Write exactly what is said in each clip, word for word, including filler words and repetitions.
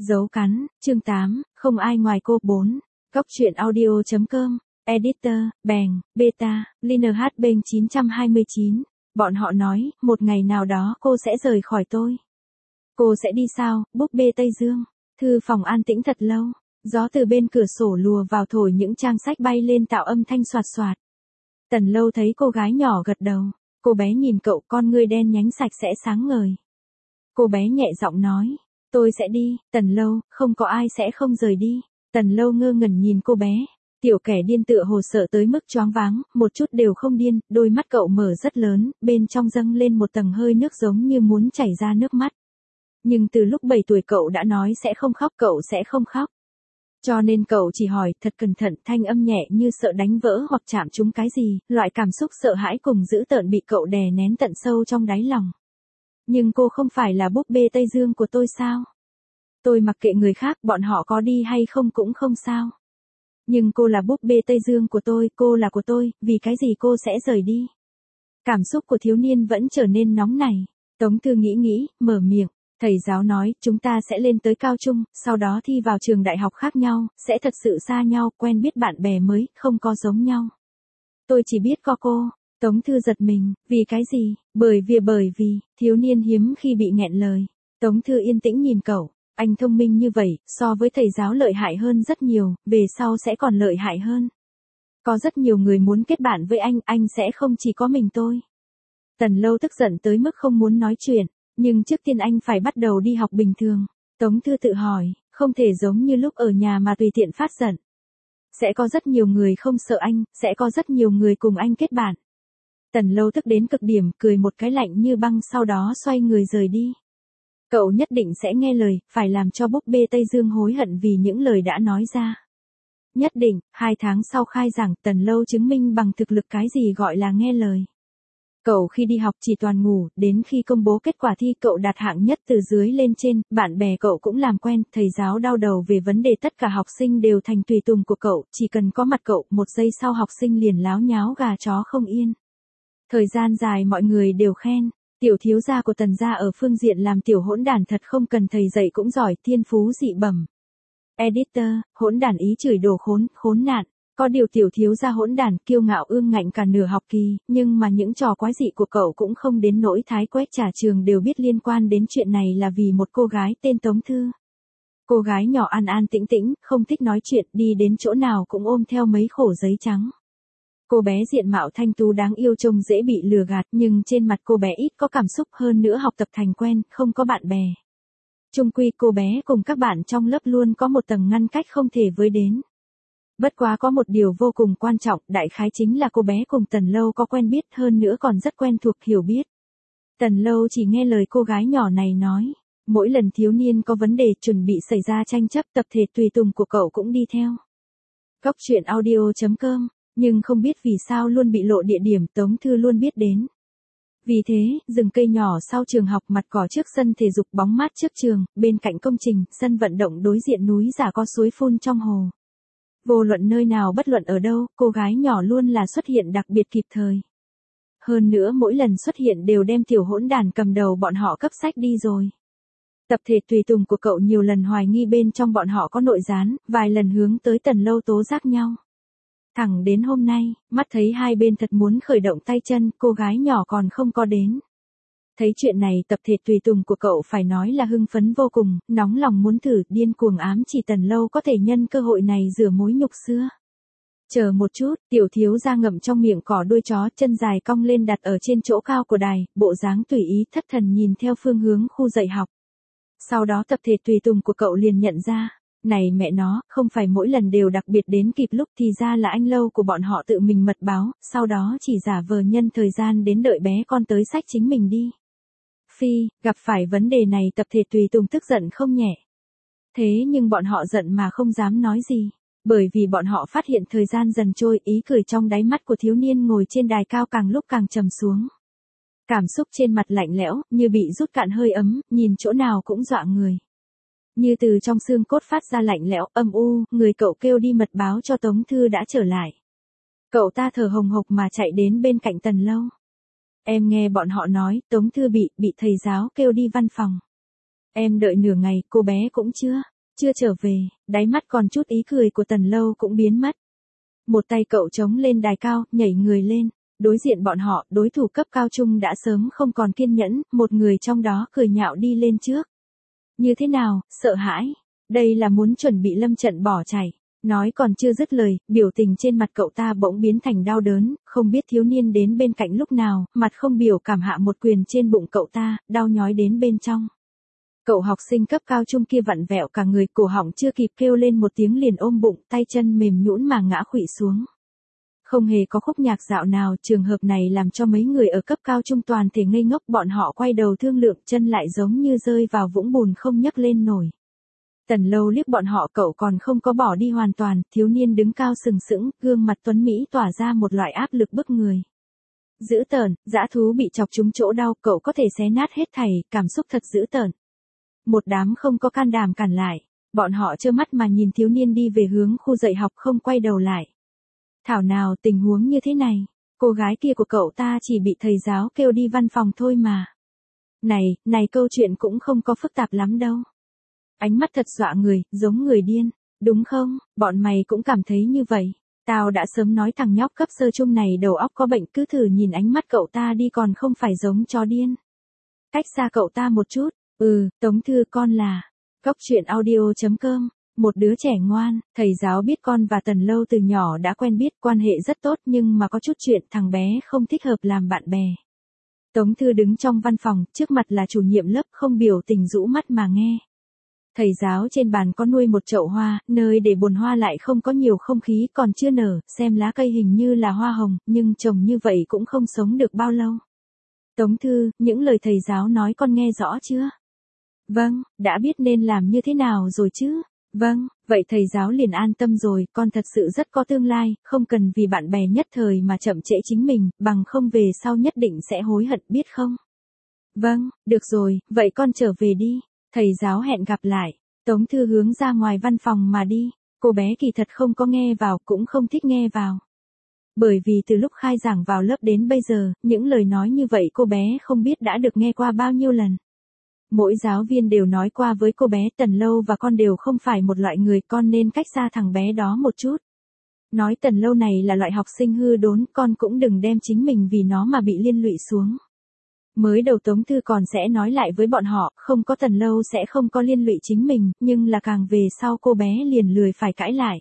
Dấu cắn, chương tám, không ai ngoài cô. bốn. Góc truyện audio chấm com, Editor, Bèng, Beta, Liner hát bên chín trăm hai mươi chín. Bọn họ nói, một ngày nào đó cô sẽ rời khỏi tôi. Cô sẽ đi sao? Búp bê Tây Dương. Thư phòng an tĩnh thật lâu. Gió từ bên cửa sổ lùa vào thổi những trang sách bay lên tạo âm thanh xoạt xoạt. Tần Lâu thấy cô gái nhỏ gật đầu. Cô bé nhìn cậu, con ngươi đen nhánh sạch sẽ sáng ngời. Cô bé nhẹ giọng nói, tôi sẽ đi. Tần Lâu, không có ai sẽ không rời đi. Tần Lâu ngơ ngẩn nhìn cô bé. Tiểu kẻ điên tựa hồ sợ tới mức choáng váng, một chút đều không điên, đôi mắt cậu mở rất lớn, bên trong dâng lên một tầng hơi nước giống như muốn chảy ra nước mắt. Nhưng từ lúc bảy tuổi cậu đã nói sẽ không khóc, cậu sẽ không khóc. Cho nên cậu chỉ hỏi thật cẩn thận, thanh âm nhẹ như sợ đánh vỡ hoặc chạm trúng cái gì, loại cảm xúc sợ hãi cùng dữ tợn bị cậu đè nén tận sâu trong đáy lòng. Nhưng cô không phải là búp bê Tây Dương của tôi sao? Tôi mặc kệ người khác, bọn họ có đi hay không cũng không sao. Nhưng cô là búp bê Tây Dương của tôi, cô là của tôi, vì cái gì cô sẽ rời đi? Cảm xúc của thiếu niên vẫn trở nên nóng nảy. Tống Thư nghĩ nghĩ, mở miệng. Thầy giáo nói, chúng ta sẽ lên tới cao trung, sau đó thi vào trường đại học khác nhau, sẽ thật sự xa nhau, quen biết bạn bè mới, không có giống nhau. Tôi chỉ biết có cô. Tống Thư giật mình, vì cái gì? Bởi vì bởi vì, thiếu niên hiếm khi bị nghẹn lời. Tống Thư yên tĩnh nhìn cậu, anh thông minh như vậy, so với thầy giáo lợi hại hơn rất nhiều, về sau sẽ còn lợi hại hơn. Có rất nhiều người muốn kết bạn với anh, anh sẽ không chỉ có mình tôi. Tần Lâu tức giận tới mức không muốn nói chuyện. Nhưng trước tiên anh phải bắt đầu đi học bình thường. Tống Thư tự hỏi, không thể giống như lúc ở nhà mà tùy tiện phát giận. Sẽ có rất nhiều người không sợ anh, sẽ có rất nhiều người cùng anh kết bạn. Tần Lâu tức đến cực điểm, cười một cái lạnh như băng, sau đó xoay người rời đi. Cậu nhất định sẽ nghe lời, phải làm cho búp bê Tây Dương hối hận vì những lời đã nói ra. Nhất định, hai tháng sau khai giảng, Tần Lâu chứng minh bằng thực lực cái gì gọi là nghe lời. Cậu khi đi học chỉ toàn ngủ, đến khi công bố kết quả thi cậu đạt hạng nhất từ dưới lên trên, bạn bè cậu cũng làm quen, thầy giáo đau đầu về vấn đề tất cả học sinh đều thành tùy tùng của cậu, chỉ cần có mặt cậu, một giây sau học sinh liền láo nháo gà chó không yên. Thời gian dài mọi người đều khen, tiểu thiếu gia của Tần gia ở phương diện làm tiểu hỗn đản thật không cần thầy dạy cũng giỏi, thiên phú dị bẩm. Editor, hỗn đản ý chửi đồ khốn, khốn nạn. Có điều tiểu thiếu gia hỗn đản, kiêu ngạo ương ngạnh cả nửa học kỳ, nhưng mà những trò quái dị của cậu cũng không đến nỗi thái quét trả trường đều biết liên quan đến chuyện này là vì một cô gái tên Tống Thư. Cô gái nhỏ an an tĩnh tĩnh, không thích nói chuyện, đi đến chỗ nào cũng ôm theo mấy khổ giấy trắng. Cô bé diện mạo thanh tú đáng yêu trông dễ bị lừa gạt, nhưng trên mặt cô bé ít có cảm xúc, hơn nữa học tập thành quen, không có bạn bè. Chung quy cô bé cùng các bạn trong lớp luôn có một tầng ngăn cách không thể với đến. Bất quá có một điều vô cùng quan trọng, đại khái chính là cô bé cùng Tần Lâu có quen biết, hơn nữa còn rất quen thuộc hiểu biết. Tần Lâu chỉ nghe lời cô gái nhỏ này nói. Mỗi lần thiếu niên có vấn đề chuẩn bị xảy ra tranh chấp, tập thể tùy tùng của cậu cũng đi theo. Góc truyện audio chấm com, nhưng không biết vì sao luôn bị lộ địa điểm Tống Thư luôn biết đến. Vì thế, rừng cây nhỏ sau trường học, mặt cỏ trước sân thể dục, bóng mát trước trường, bên cạnh công trình, sân vận động đối diện núi giả có suối phun trong hồ. Vô luận nơi nào bất luận ở đâu, cô gái nhỏ luôn là xuất hiện đặc biệt kịp thời. Hơn nữa mỗi lần xuất hiện đều đem tiểu hỗn đản cầm đầu bọn họ cấp sách đi rồi. Tập thể tùy tùng của cậu nhiều lần hoài nghi bên trong bọn họ có nội gián, vài lần hướng tới Tần Lâu tố giác nhau. Thẳng đến hôm nay, mắt thấy hai bên thật muốn khởi động tay chân, cô gái nhỏ còn không có đến. Thấy chuyện này, tập thể tùy tùng của cậu phải nói là hưng phấn vô cùng, nóng lòng muốn thử, điên cuồng ám chỉ Tần Lâu có thể nhân cơ hội này rửa mối nhục xưa. Chờ một chút, tiểu thiếu gia ngậm trong miệng cỏ đuôi chó, chân dài cong lên đặt ở trên chỗ cao của đài, bộ dáng tùy ý thất thần nhìn theo phương hướng khu dạy học. Sau đó tập thể tùy tùng của cậu liền nhận ra, này mẹ nó, không phải mỗi lần đều đặc biệt đến kịp lúc, thì ra là anh Lâu của bọn họ tự mình mật báo, sau đó chỉ giả vờ nhân thời gian đến đợi bé con tới xách chính mình đi. Phi, gặp phải vấn đề này tập thể tùy tùng tức giận không nhẹ. Thế nhưng bọn họ giận mà không dám nói gì, bởi vì bọn họ phát hiện thời gian dần trôi, ý cười trong đáy mắt của thiếu niên ngồi trên đài cao càng lúc càng trầm xuống. Cảm xúc trên mặt lạnh lẽo, như bị rút cạn hơi ấm, nhìn chỗ nào cũng dọa người. Như từ trong xương cốt phát ra lạnh lẽo, âm u, người cậu kêu đi mật báo cho Tống Thư đã trở lại. Cậu ta thở hồng hộc mà chạy đến bên cạnh Tần Lâu. Em nghe bọn họ nói, Tống Thư bị, bị thầy giáo kêu đi văn phòng. Em đợi nửa ngày, cô bé cũng chưa. chưa trở về, đáy mắt còn chút ý cười của Tần Lâu cũng biến mất. Một tay cậu chống lên đài cao, nhảy người lên. Đối diện bọn họ, đối thủ cấp cao trung đã sớm không còn kiên nhẫn, một người trong đó cười nhạo đi lên trước. Như thế nào, sợ hãi? Đây là muốn chuẩn bị lâm trận bỏ chạy. Nói còn chưa dứt lời, biểu tình trên mặt cậu ta bỗng biến thành đau đớn, không biết thiếu niên đến bên cạnh lúc nào, mặt không biểu cảm hạ một quyền trên bụng cậu ta, đau nhói đến bên trong. Cậu học sinh cấp cao trung kia vặn vẹo cả người, cổ họng chưa kịp kêu lên một tiếng liền ôm bụng, tay chân mềm nhũn mà ngã khuỵu xuống. Không hề có khúc nhạc dạo nào, trường hợp này làm cho mấy người ở cấp cao trung toàn thể ngây ngốc, bọn họ quay đầu thương lượng, chân lại giống như rơi vào vũng bùn không nhấc lên nổi. Tần Lâu liếc bọn họ, cậu còn không có bỏ đi hoàn toàn, thiếu niên đứng cao sừng sững, gương mặt tuấn mỹ tỏa ra một loại áp lực bức người. Dữ tợn, dã thú bị chọc trúng chỗ đau, cậu có thể xé nát hết thảy, cảm xúc thật dữ tợn. Một đám không có can đảm cản lại, bọn họ trơ mắt mà nhìn thiếu niên đi về hướng khu dạy học không quay đầu lại. Thảo nào tình huống như thế này, cô gái kia của cậu ta chỉ bị thầy giáo kêu đi văn phòng thôi mà. Này, này câu chuyện cũng không có phức tạp lắm đâu. Ánh mắt thật dọa người, giống người điên, đúng không, bọn mày cũng cảm thấy như vậy. Tao đã sớm nói thằng nhóc cấp sơ trung này đầu óc có bệnh, cứ thử nhìn ánh mắt cậu ta đi còn không phải giống chó điên. Cách xa cậu ta một chút, ừ, Tống Thư con là, góc truyện audio chấm com. Một đứa trẻ ngoan, thầy giáo biết con và Tần Lâu từ nhỏ đã quen biết, quan hệ rất tốt nhưng mà có chút chuyện thằng bé không thích hợp làm bạn bè. Tống Thư đứng trong văn phòng, trước mặt là chủ nhiệm lớp, không biểu tình rũ mắt mà nghe. Thầy giáo trên bàn có nuôi một chậu hoa, nơi để bồn hoa lại không có nhiều không khí, còn chưa nở, xem lá cây hình như là hoa hồng, nhưng trồng như vậy cũng không sống được bao lâu. Tống Thư, những lời thầy giáo nói con nghe rõ chưa? Vâng, đã biết nên làm như thế nào rồi chứ? Vâng, vậy thầy giáo liền an tâm rồi, con thật sự rất có tương lai, không cần vì bạn bè nhất thời mà chậm trễ chính mình, bằng không về sau nhất định sẽ hối hận biết không? Vâng, được rồi, vậy con trở về đi. Thầy giáo hẹn gặp lại. Tống Thư hướng ra ngoài văn phòng mà đi. Cô bé kỳ thật không có nghe vào, cũng không thích nghe vào. Bởi vì từ lúc khai giảng vào lớp đến bây giờ, những lời nói như vậy cô bé không biết đã được nghe qua bao nhiêu lần. Mỗi giáo viên đều nói qua với cô bé, Tần Lâu và con đều không phải một loại người, con nên cách xa thằng bé đó một chút. Nói Tần Lâu này là loại học sinh hư đốn, con cũng đừng đem chính mình vì nó mà bị liên lụy xuống. Mới đầu Tống Thư còn sẽ nói lại với bọn họ, không có Tần Lâu sẽ không có liên lụy chính mình, nhưng là càng về sau cô bé liền lười phải cãi lại.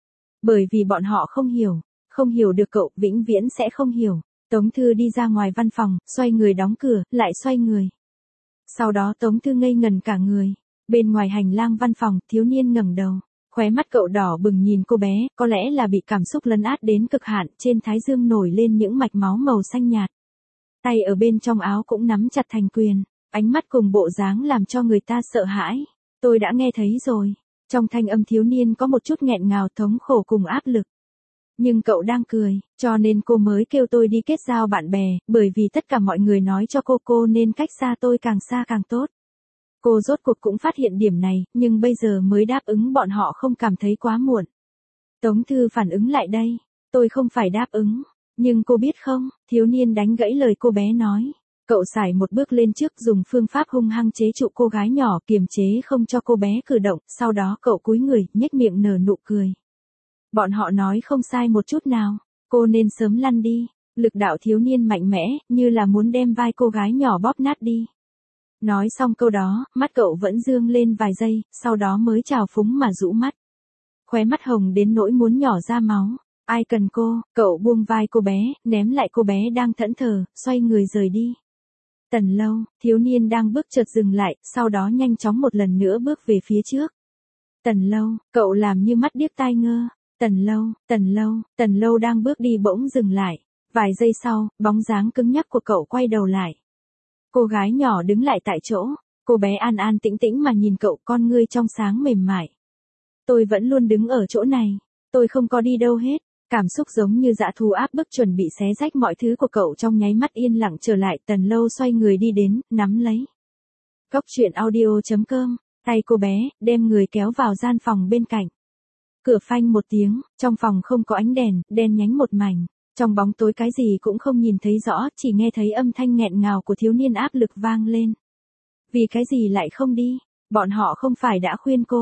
Bởi vì bọn họ không hiểu, không hiểu được cậu, vĩnh viễn sẽ không hiểu. Tống Thư đi ra ngoài văn phòng, xoay người đóng cửa, lại xoay người. Sau đó Tống Thư ngây ngần cả người. Bên ngoài hành lang văn phòng, thiếu niên ngẩng đầu. Khóe mắt cậu đỏ bừng nhìn cô bé, có lẽ là bị cảm xúc lấn át đến cực hạn, trên thái dương nổi lên những mạch máu màu xanh nhạt. Tay ở bên trong áo cũng nắm chặt thành quyền, ánh mắt cùng bộ dáng làm cho người ta sợ hãi. Tôi đã nghe thấy rồi. Trong thanh âm thiếu niên có một chút nghẹn ngào, thống khổ cùng áp lực. Nhưng cậu đang cười, cho nên cô mới kêu tôi đi kết giao bạn bè, bởi vì tất cả mọi người nói cho cô cô nên cách xa tôi càng xa càng tốt. Cô rốt cuộc cũng phát hiện điểm này, nhưng bây giờ mới đáp ứng bọn họ không cảm thấy quá muộn. Tống Thư phản ứng lại đây, tôi không phải đáp ứng. Nhưng cô biết không, thiếu niên đánh gãy lời cô bé nói. Cậu sải một bước lên trước, dùng phương pháp hung hăng chế trụ cô gái nhỏ, kiềm chế không cho cô bé cử động, sau đó cậu cúi người, nhếch miệng nở nụ cười. Bọn họ nói không sai một chút nào, cô nên sớm lăn đi. Lực đạo thiếu niên mạnh mẽ, như là muốn đem vai cô gái nhỏ bóp nát đi. Nói xong câu đó, mắt cậu vẫn dương lên vài giây, sau đó mới trào phúng mà rũ mắt. Khóe mắt hồng đến nỗi muốn nhỏ ra máu. Ai cần cô, cậu buông vai cô bé, ném lại cô bé đang thẫn thờ, xoay người rời đi. Tần Lâu, thiếu niên đang bước chợt dừng lại, sau đó nhanh chóng một lần nữa bước về phía trước. Tần Lâu, cậu làm như mắt điếc tai ngơ. Tần Lâu, Tần Lâu, Tần Lâu đang bước đi bỗng dừng lại. Vài giây sau, bóng dáng cứng nhắc của cậu quay đầu lại. Cô gái nhỏ đứng lại tại chỗ, cô bé an an tĩnh tĩnh mà nhìn cậu, con ngươi trong sáng mềm mại. Tôi vẫn luôn đứng ở chỗ này, tôi không có đi đâu hết. Cảm xúc giống như dã thú áp bức chuẩn bị xé rách mọi thứ của cậu trong nháy mắt yên lặng trở lại. Tần Lâu xoay người đi đến, nắm lấy. Góc truyện audio chấm com, tay cô bé, đem người kéo vào gian phòng bên cạnh. Cửa phanh một tiếng, trong phòng không có ánh đèn, đen nhánh một mảnh. Trong bóng tối cái gì cũng không nhìn thấy rõ, chỉ nghe thấy âm thanh nghẹn ngào của thiếu niên áp lực vang lên. Vì cái gì lại không đi? Bọn họ không phải đã khuyên cô,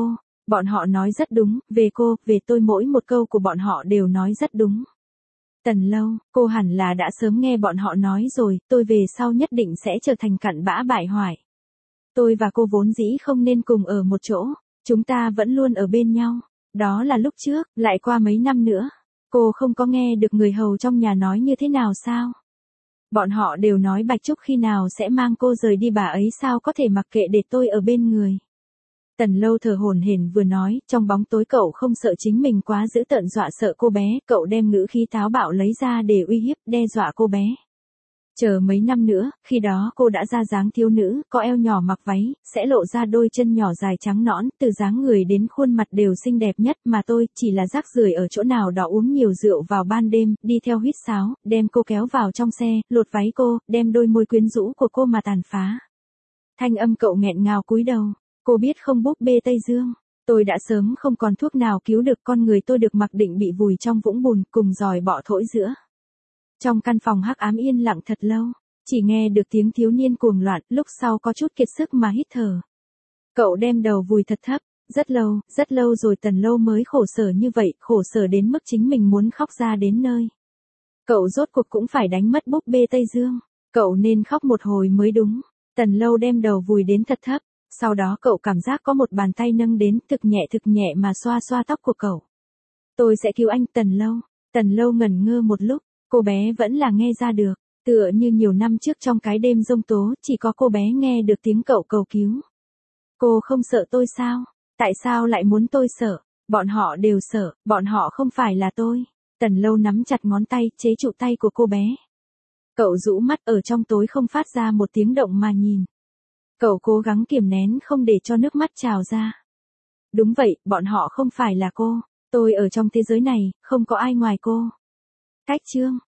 Bọn họ nói rất đúng, về cô, về tôi mỗi một câu của bọn họ đều nói rất đúng. Tần Lâu, cô hẳn là đã sớm nghe bọn họ nói rồi, tôi về sau nhất định sẽ trở thành cặn bã bại hoại. Tôi và cô vốn dĩ không nên cùng ở một chỗ, chúng ta vẫn luôn ở bên nhau. Đó là lúc trước, lại qua mấy năm nữa. Cô không có nghe được người hầu trong nhà nói như thế nào sao? Bọn họ đều nói Bạch Trúc khi nào sẽ mang cô rời đi, bà ấy sao có thể mặc kệ để tôi ở bên người. Tần Lâu thở hổn hển vừa nói, trong bóng tối cậu không sợ chính mình quá dữ tợn dọa sợ cô bé, cậu đem ngữ khí táo bạo lấy ra để uy hiếp, đe dọa cô bé. Chờ mấy năm nữa, khi đó cô đã ra dáng thiếu nữ, có eo nhỏ mặc váy, sẽ lộ ra đôi chân nhỏ dài trắng nõn, từ dáng người đến khuôn mặt đều xinh đẹp nhất, mà tôi chỉ là rác rưởi ở chỗ nào đó uống nhiều rượu vào ban đêm, đi theo huýt sáo, đem cô kéo vào trong xe, lột váy cô, đem đôi môi quyến rũ của cô mà tàn phá. Thanh âm cậu nghẹn ngào cúi đầu, cô biết không búp bê Tây Dương. Tôi đã sớm không còn thuốc nào cứu được con người tôi, được mặc định bị vùi trong vũng bùn cùng giòi bọ thổi giữa. Trong căn phòng hắc ám yên lặng thật lâu, chỉ nghe được tiếng thiếu niên cuồng loạn, lúc sau có chút kiệt sức mà hít thở. Cậu đem đầu vùi thật thấp, rất lâu, rất lâu rồi Tần Lâu mới khổ sở như vậy, khổ sở đến mức chính mình muốn khóc ra đến nơi. Cậu rốt cuộc cũng phải đánh mất búp bê Tây Dương, cậu nên khóc một hồi mới đúng. Tần Lâu đem đầu vùi đến thật thấp, sau đó cậu cảm giác có một bàn tay nâng đến, thực nhẹ thực nhẹ mà xoa xoa tóc của cậu. Tôi sẽ cứu anh. Tần Lâu. Tần Lâu ngẩn ngơ một lúc. Cô bé vẫn là nghe ra được, tựa như nhiều năm trước trong cái đêm giông tố, chỉ có cô bé nghe được tiếng cậu cầu cứu. Cô không sợ tôi sao? Tại sao lại muốn tôi sợ? Bọn họ đều sợ, bọn họ không phải là tôi. Tần Lâu nắm chặt ngón tay, chế trụ tay của cô bé. Cậu rũ mắt ở trong tối không phát ra một tiếng động mà nhìn. Cậu cố gắng kiềm nén không để cho nước mắt trào ra. Đúng vậy, bọn họ không phải là cô. Tôi ở trong thế giới này, không có ai ngoài cô. Cách chương